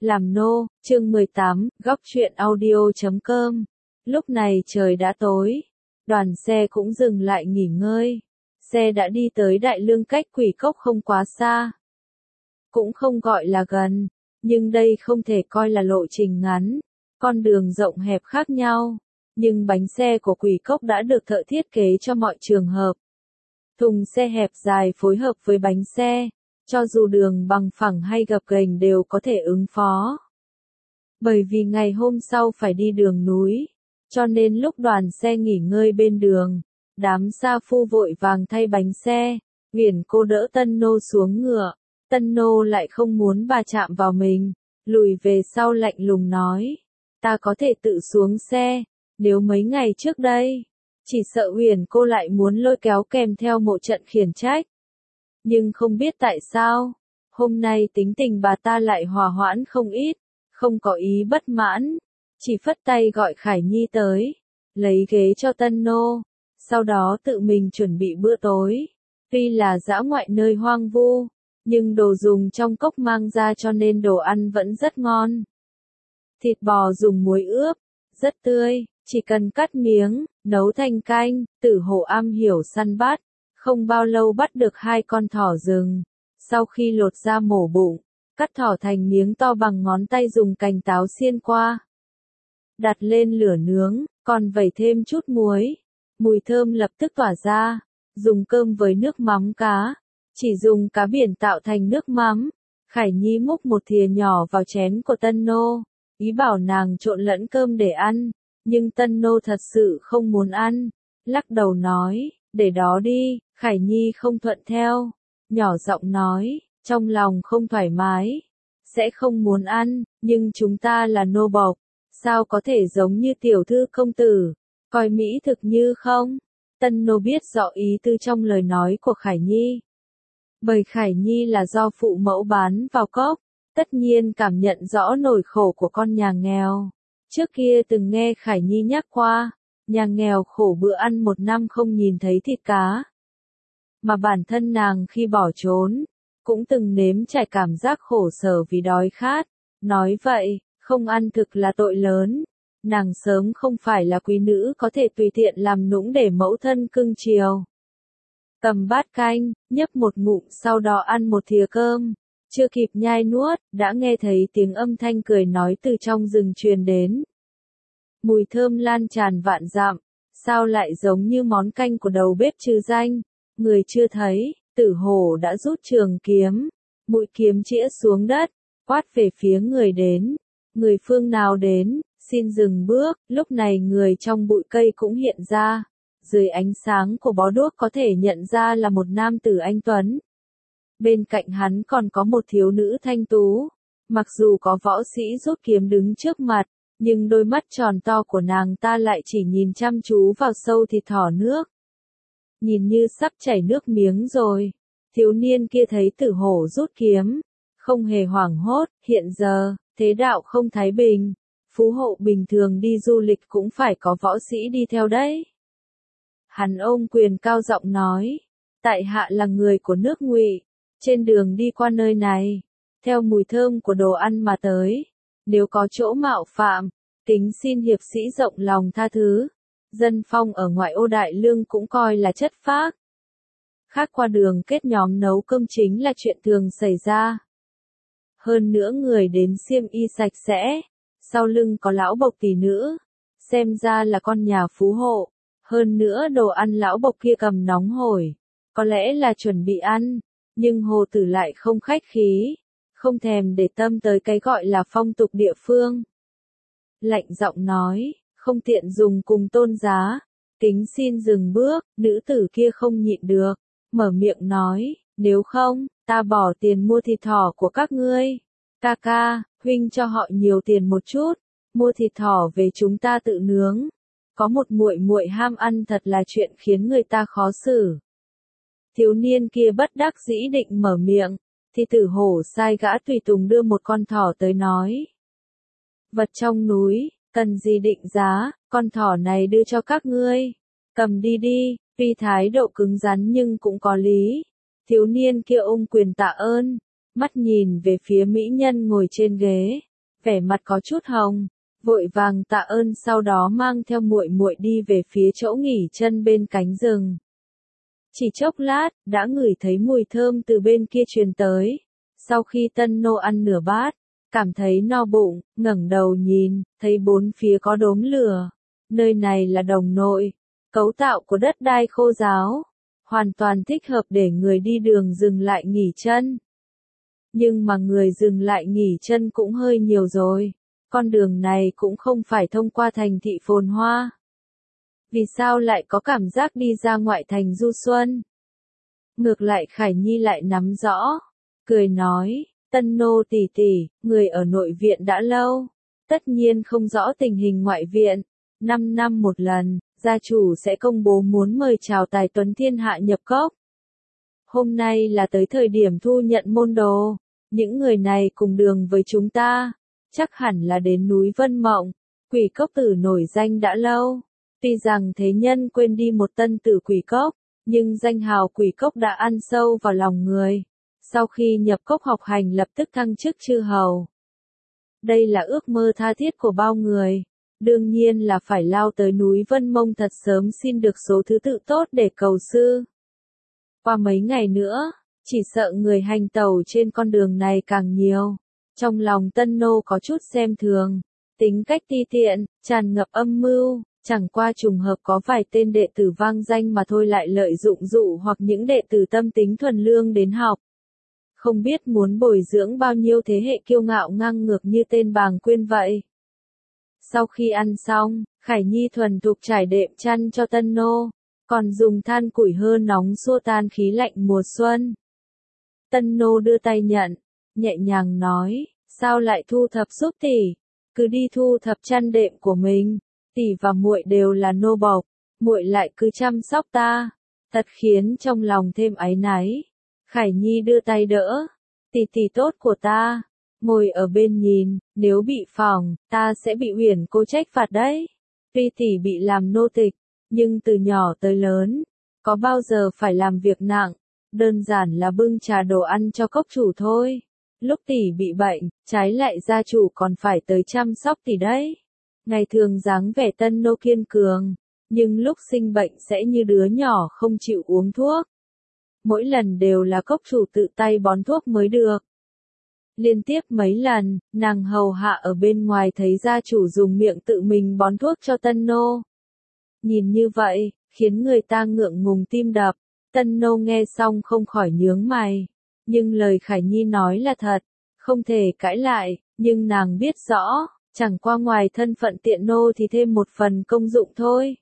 Làm nô, chương 18, góc truyện audio.com. Lúc này trời đã tối, đoàn xe cũng dừng lại nghỉ ngơi. Xe đã đi tới Đại Lương, cách Quỷ Cốc không quá xa. Cũng không gọi là gần, nhưng đây không thể coi là lộ trình ngắn. Con đường rộng hẹp khác nhau, nhưng bánh xe của Quỷ Cốc đã được thợ thiết kế cho mọi trường hợp. Thùng xe hẹp dài phối hợp với bánh xe, cho dù đường bằng phẳng hay gập ghềnh đều có thể ứng phó. Bởi vì ngày hôm sau phải đi đường núi, cho nên lúc đoàn xe nghỉ ngơi bên đường, đám sa phu vội vàng thay bánh xe. Huyền cô đỡ Tân Nô xuống ngựa, Tân Nô lại không muốn bà chạm vào mình, lùi về sau lạnh lùng nói, ta có thể tự xuống xe, nếu mấy ngày trước đây, chỉ sợ Huyền cô lại muốn lôi kéo kèm theo một trận khiển trách. Nhưng không biết tại sao, hôm nay tính tình bà ta lại hòa hoãn không ít, không có ý bất mãn, chỉ phất tay gọi Khải Nhi tới, lấy ghế cho Tân Nô, sau đó tự mình chuẩn bị bữa tối. Tuy là dã ngoại nơi hoang vu, nhưng đồ dùng trong cốc mang ra cho nên đồ ăn vẫn rất ngon. Thịt bò dùng muối ướp, rất tươi, chỉ cần cắt miếng, nấu thành canh. Tử Hổ am hiểu săn bắt, không bao lâu bắt được 2 con thỏ rừng. Sau khi lột ra mổ bụng, cắt thỏ thành miếng to bằng ngón tay, dùng cành táo xiên qua. Đặt lên lửa nướng, còn vẩy thêm chút muối. Mùi thơm lập tức tỏa ra. Dùng cơm với nước mắm cá. Chỉ dùng cá biển tạo thành nước mắm. Khải Nhi múc một thìa nhỏ vào chén của Tân Nô, ý bảo nàng trộn lẫn cơm để ăn. Nhưng Tân Nô thật sự không muốn ăn, lắc đầu nói, để đó đi. Khải Nhi không thuận theo, nhỏ giọng nói, trong lòng không thoải mái, sẽ không muốn ăn, nhưng chúng ta là nô bộc, sao có thể giống như tiểu thư công tử, coi mỹ thực như không. Tân Nô biết rõ ý tư trong lời nói của Khải Nhi. Bởi Khải Nhi là do phụ mẫu bán vào cốc, tất nhiên cảm nhận rõ nỗi khổ của con nhà nghèo. Trước kia từng nghe Khải Nhi nhắc qua, nhà nghèo khổ bữa ăn 1 năm không nhìn thấy thịt cá. Mà bản thân nàng khi bỏ trốn, cũng từng nếm trải cảm giác khổ sở vì đói khát. Nói vậy, không ăn thực là tội lớn. Nàng sớm không phải là quý nữ có thể tùy tiện làm nũng để mẫu thân cưng chiều. Cầm bát canh, nhấp một ngụm, sau đó ăn một thìa cơm. Chưa kịp nhai nuốt, đã nghe thấy tiếng âm thanh cười nói từ trong rừng truyền đến. Mùi thơm lan tràn vạn dặm, sao lại giống như món canh của đầu bếp Trư Danh. Người chưa thấy, Tử Hổ đã rút trường kiếm, mũi kiếm chĩa xuống đất, quát về phía người đến. Người phương nào đến, xin dừng bước. Lúc này người trong bụi cây cũng hiện ra. Dưới ánh sáng của bó đuốc có thể nhận ra là một nam tử anh tuấn. Bên cạnh hắn còn có một thiếu nữ thanh tú. Mặc dù có võ sĩ rút kiếm đứng trước mặt, nhưng đôi mắt tròn to của nàng ta lại chỉ nhìn chăm chú vào sâu thịt thỏ nước. Nhìn như sắp chảy nước miếng rồi. Thiếu niên kia thấy Tử Hổ rút kiếm, không hề hoảng hốt. Hiện giờ, thế đạo không thái bình, phú hộ bình thường đi du lịch cũng phải có võ sĩ đi theo đấy. Hắn ôm quyền cao giọng nói, tại hạ là người của nước Ngụy, trên đường đi qua nơi này, theo mùi thơm của đồ ăn mà tới. Nếu có chỗ mạo phạm, kính xin hiệp sĩ rộng lòng tha thứ. Dân phong ở ngoại ô Đại Lương cũng coi là chất phác. Khác qua đường kết nhóm nấu cơm chính là chuyện thường xảy ra. Hơn nữa người đến xiêm y sạch sẽ, sau lưng có lão bộc tỷ nữ, xem ra là con nhà phú hộ. Hơn nữa đồ ăn lão bộc kia cầm nóng hổi, có lẽ là chuẩn bị ăn, nhưng Hồ Tử lại không khách khí, không thèm để tâm tới cái gọi là phong tục địa phương. Lạnh giọng nói, không tiện dùng cùng tôn giá, kính xin dừng bước. Nữ tử kia không nhịn được, mở miệng nói, nếu không, ta bỏ tiền mua thịt thỏ của các ngươi. Ca ca, huynh cho họ nhiều tiền một chút, mua thịt thỏ về chúng ta tự nướng. Có một muội muội ham ăn thật là chuyện khiến người ta khó xử. Thiếu niên kia bất đắc dĩ định mở miệng, thì Tử Hổ sai gã tùy tùng đưa một con thỏ tới nói. Vật trong núi, cần gì định giá, con thỏ này đưa cho các ngươi. Cầm đi đi. Tuy thái độ cứng rắn nhưng cũng có lý. Thiếu niên kia ôm quyền tạ ơn, mắt nhìn về phía mỹ nhân ngồi trên ghế. vẻ mặt có chút hồng, vội vàng tạ ơn sau đó mang theo muội muội đi về phía chỗ nghỉ chân bên cánh rừng. Chỉ chốc lát, đã ngửi thấy mùi thơm từ bên kia truyền tới. Sau khi Tân Nô ăn nửa bát, cảm thấy no bụng, ngẩng đầu nhìn, thấy bốn phía có đốm lửa. Nơi này là Đồng Nội, cấu tạo của đất đai khô ráo, hoàn toàn thích hợp để người đi đường dừng lại nghỉ chân. Nhưng mà người dừng lại nghỉ chân cũng hơi nhiều rồi, con đường này cũng không phải thông qua thành thị phồn hoa. Vì sao lại có cảm giác đi ra ngoại thành du xuân? Ngược lại Khải Nhi lại nắm rõ, cười nói, Tân Nô tỷ tỷ, người ở nội viện đã lâu, tất nhiên không rõ tình hình ngoại viện. 5 năm một lần, gia chủ sẽ công bố muốn mời chào tài tuấn thiên hạ nhập cốc. Hôm nay là tới thời điểm thu nhận môn đồ, những người này cùng đường với chúng ta, chắc hẳn là đến núi Vân Mộng, Quỷ Cốc Tử nổi danh đã lâu. Tuy rằng thế nhân quên đi một tân tử Quỷ Cốc, nhưng danh hào Quỷ Cốc đã ăn sâu vào lòng người. Sau khi nhập cốc học hành lập tức thăng chức chư hầu. Đây là ước mơ tha thiết của bao người. Đương nhiên là phải lao tới núi Vân Mông thật sớm xin được số thứ tự tốt để cầu sư. Qua mấy ngày nữa, chỉ sợ người hành tẩu trên con đường này càng nhiều. Trong lòng Tân Nô có chút xem thường, tính cách ti tiện, tràn ngập âm mưu, chẳng qua trùng hợp có vài tên đệ tử vang danh mà thôi lại lợi dụng dụ hoặc những đệ tử tâm tính thuần lương đến học. Không biết muốn bồi dưỡng bao nhiêu thế hệ kiêu ngạo ngang ngược như tên Bàng Quyên vậy. Sau khi ăn xong, Khải Nhi thuần thục trải đệm chăn cho Tân Nô, còn dùng than củi hơ nóng xua tan khí lạnh mùa xuân. Tân Nô đưa tay nhận, nhẹ nhàng nói, sao lại thu thập giúp tỷ, cứ đi thu thập chăn đệm của mình, tỷ và muội đều là nô bộc, muội lại cứ chăm sóc ta, thật khiến trong lòng thêm áy náy. Khải Nhi đưa tay đỡ, tỷ tỷ tốt của ta, ngồi ở bên nhìn, nếu bị phỏng, ta sẽ bị Uyển cô trách phạt đấy. Tuy tỷ bị làm nô tịch, nhưng từ nhỏ tới lớn, có bao giờ phải làm việc nặng, đơn giản là bưng trà đồ ăn cho cốc chủ thôi. Lúc tỷ bị bệnh, trái lại gia chủ còn phải tới chăm sóc tỷ đấy. Ngày thường dáng vẻ Tân Nô kiên cường, nhưng lúc sinh bệnh sẽ như đứa nhỏ không chịu uống thuốc. Mỗi lần đều là cốc chủ tự tay bón thuốc mới được. Liên tiếp mấy lần, nàng hầu hạ ở bên ngoài thấy gia chủ dùng miệng tự mình bón thuốc cho Tân Nô. Nhìn như vậy, khiến người ta ngượng ngùng tim đập. Tân Nô nghe xong không khỏi nhướng mày. Nhưng lời Khải Nhi nói là thật, không thể cãi lại, nhưng nàng biết rõ, chẳng qua ngoài thân phận tiện nô thì thêm một phần công dụng thôi.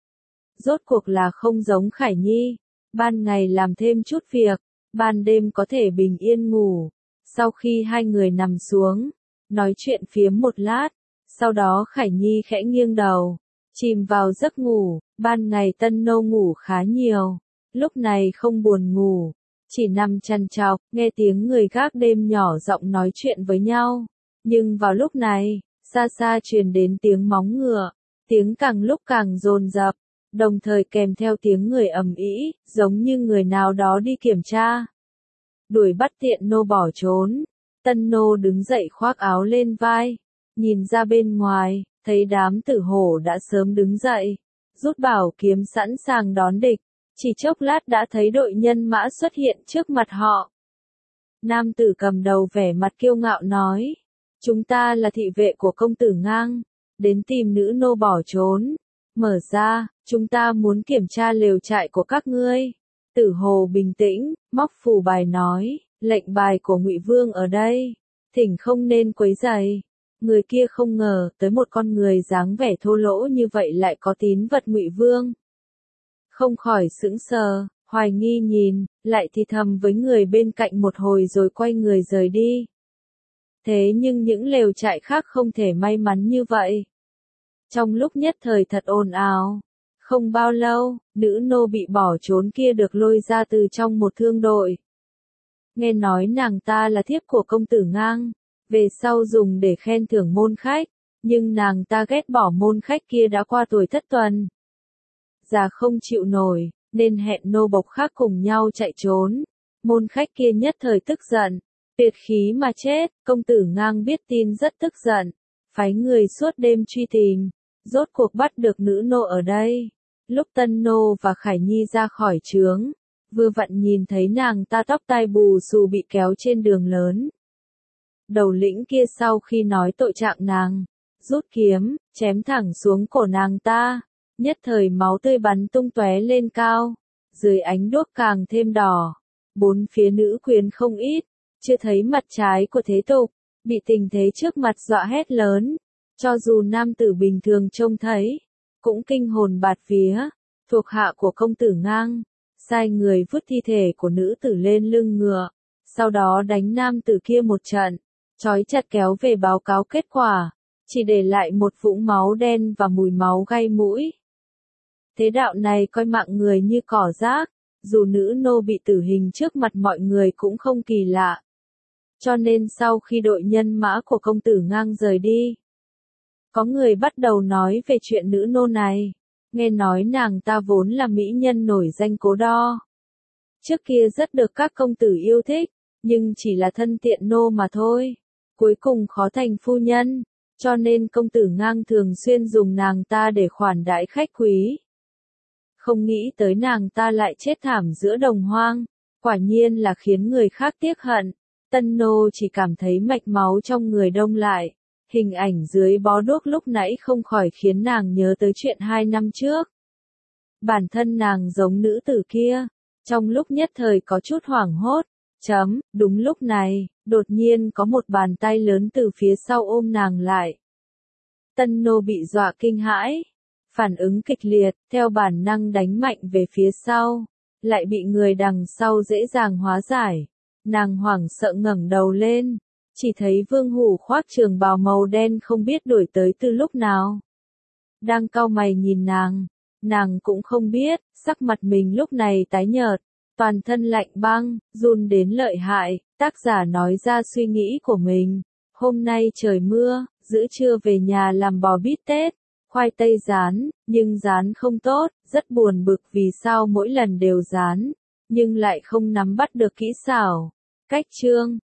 Rốt cuộc là không giống Khải Nhi, ban ngày làm thêm chút việc, ban đêm có thể bình yên ngủ. Sau khi hai người nằm xuống, nói chuyện phiếm một lát, sau đó Khải Nhi khẽ nghiêng đầu, chìm vào giấc ngủ. Ban ngày Tân Nô ngủ khá nhiều, lúc này không buồn ngủ, chỉ nằm chằn chọc, nghe tiếng người gác đêm nhỏ giọng nói chuyện với nhau. Nhưng vào lúc này, xa xa truyền đến tiếng móng ngựa, tiếng càng lúc càng dồn dập, đồng thời kèm theo tiếng người ầm ĩ, giống như người nào đó đi kiểm tra. Đuổi bắt tiện nô bỏ trốn. Tân Nô đứng dậy khoác áo lên vai, nhìn ra bên ngoài, thấy đám tử hổ đã sớm đứng dậy, rút bảo kiếm sẵn sàng đón địch. Chỉ chốc lát đã thấy đội nhân mã xuất hiện trước mặt họ. Nam tử cầm đầu vẻ mặt kiêu ngạo nói, chúng ta là thị vệ của công tử Ngang, đến tìm nữ nô bỏ trốn. Mở ra, chúng ta muốn kiểm tra lều trại của các ngươi. Tử Hồ bình tĩnh, móc phù bài nói, lệnh bài của Ngụy Vương ở đây, thỉnh không nên quấy rầy. Người kia không ngờ tới một con người dáng vẻ thô lỗ như vậy lại có tín vật Ngụy Vương. Không khỏi sững sờ, hoài nghi nhìn, lại thì thầm với người bên cạnh một hồi rồi quay người rời đi. Thế nhưng những lều trại khác không thể may mắn như vậy. Trong lúc nhất thời thật ồn ào, không bao lâu, nữ nô bị bỏ trốn kia được lôi ra từ trong một thương đội. Nghe nói nàng ta là thiếp của công tử Ngang, về sau dùng để khen thưởng môn khách, nhưng nàng ta ghét bỏ môn khách kia đã qua tuổi thất tuần. Già không chịu nổi, nên hẹn nô bộc khác cùng nhau chạy trốn. Môn khách kia nhất thời tức giận, Tuyệt khí mà chết, công tử Ngang biết tin rất tức giận, phái người suốt đêm truy tìm, rốt cuộc bắt được nữ nô ở đây. Lúc Tân Nô và Khải Nhi ra khỏi trướng, vừa vặn nhìn thấy nàng ta tóc tai bù xù bị kéo trên đường lớn. Đầu lĩnh kia sau khi nói tội trạng nàng, rút kiếm, chém thẳng xuống cổ nàng ta, nhất thời máu tươi bắn tung tóe lên cao, dưới ánh đuốc càng thêm đỏ. Bốn phía nữ quyền không ít, chưa thấy mặt trái của thế tục, bị tình thế trước mặt dọa hét lớn, cho dù nam tử bình thường trông thấy, cũng kinh hồn bạt vía. Thuộc hạ của công tử Ngang, sai người vứt thi thể của nữ tử lên lưng ngựa, sau đó đánh nam tử kia một trận, trói chặt kéo về báo cáo kết quả, chỉ để lại một vũng máu đen và mùi máu gai mũi. Thế đạo này coi mạng người như cỏ rác, dù nữ nô bị tử hình trước mặt mọi người cũng không kỳ lạ. Cho nên sau khi đội nhân mã của công tử Ngang rời đi, có người bắt đầu nói về chuyện nữ nô này. Nghe nói nàng ta vốn là mỹ nhân nổi danh Cố Đo. Trước kia rất được các công tử yêu thích, nhưng chỉ là thân tiện nô mà thôi. Cuối cùng khó thành phu nhân, cho nên công tử Ngang thường xuyên dùng nàng ta để khoản đãi khách quý. Không nghĩ tới nàng ta lại chết thảm giữa đồng hoang, quả nhiên là khiến người khác tiếc hận. Tân Nô chỉ cảm thấy mạch máu trong người đông lại. Hình ảnh dưới bó đuốc lúc nãy không khỏi khiến nàng nhớ tới chuyện 2 năm trước. Bản thân nàng giống nữ tử kia, trong lúc nhất thời có chút hoảng hốt. Đúng lúc này, đột nhiên có một bàn tay lớn từ phía sau ôm nàng lại. Tân Nô bị dọa kinh hãi, phản ứng kịch liệt, theo bản năng đánh mạnh về phía sau, lại bị người đằng sau dễ dàng hóa giải. Nàng hoảng sợ ngẩng đầu lên, chỉ thấy Vương Hủ khoác trường bào màu đen không biết đuổi tới từ lúc nào. Đang cau mày nhìn nàng cũng không biết, sắc mặt mình lúc này tái nhợt, toàn thân lạnh băng, run đến lợi hại. Tác giả nói ra suy nghĩ của mình. Hôm nay trời mưa, giữa trưa về nhà làm bò bít tết, khoai tây rán, nhưng rán không tốt, rất buồn bực vì sao mỗi lần đều rán, nhưng lại không nắm bắt được kỹ xảo. Cách chương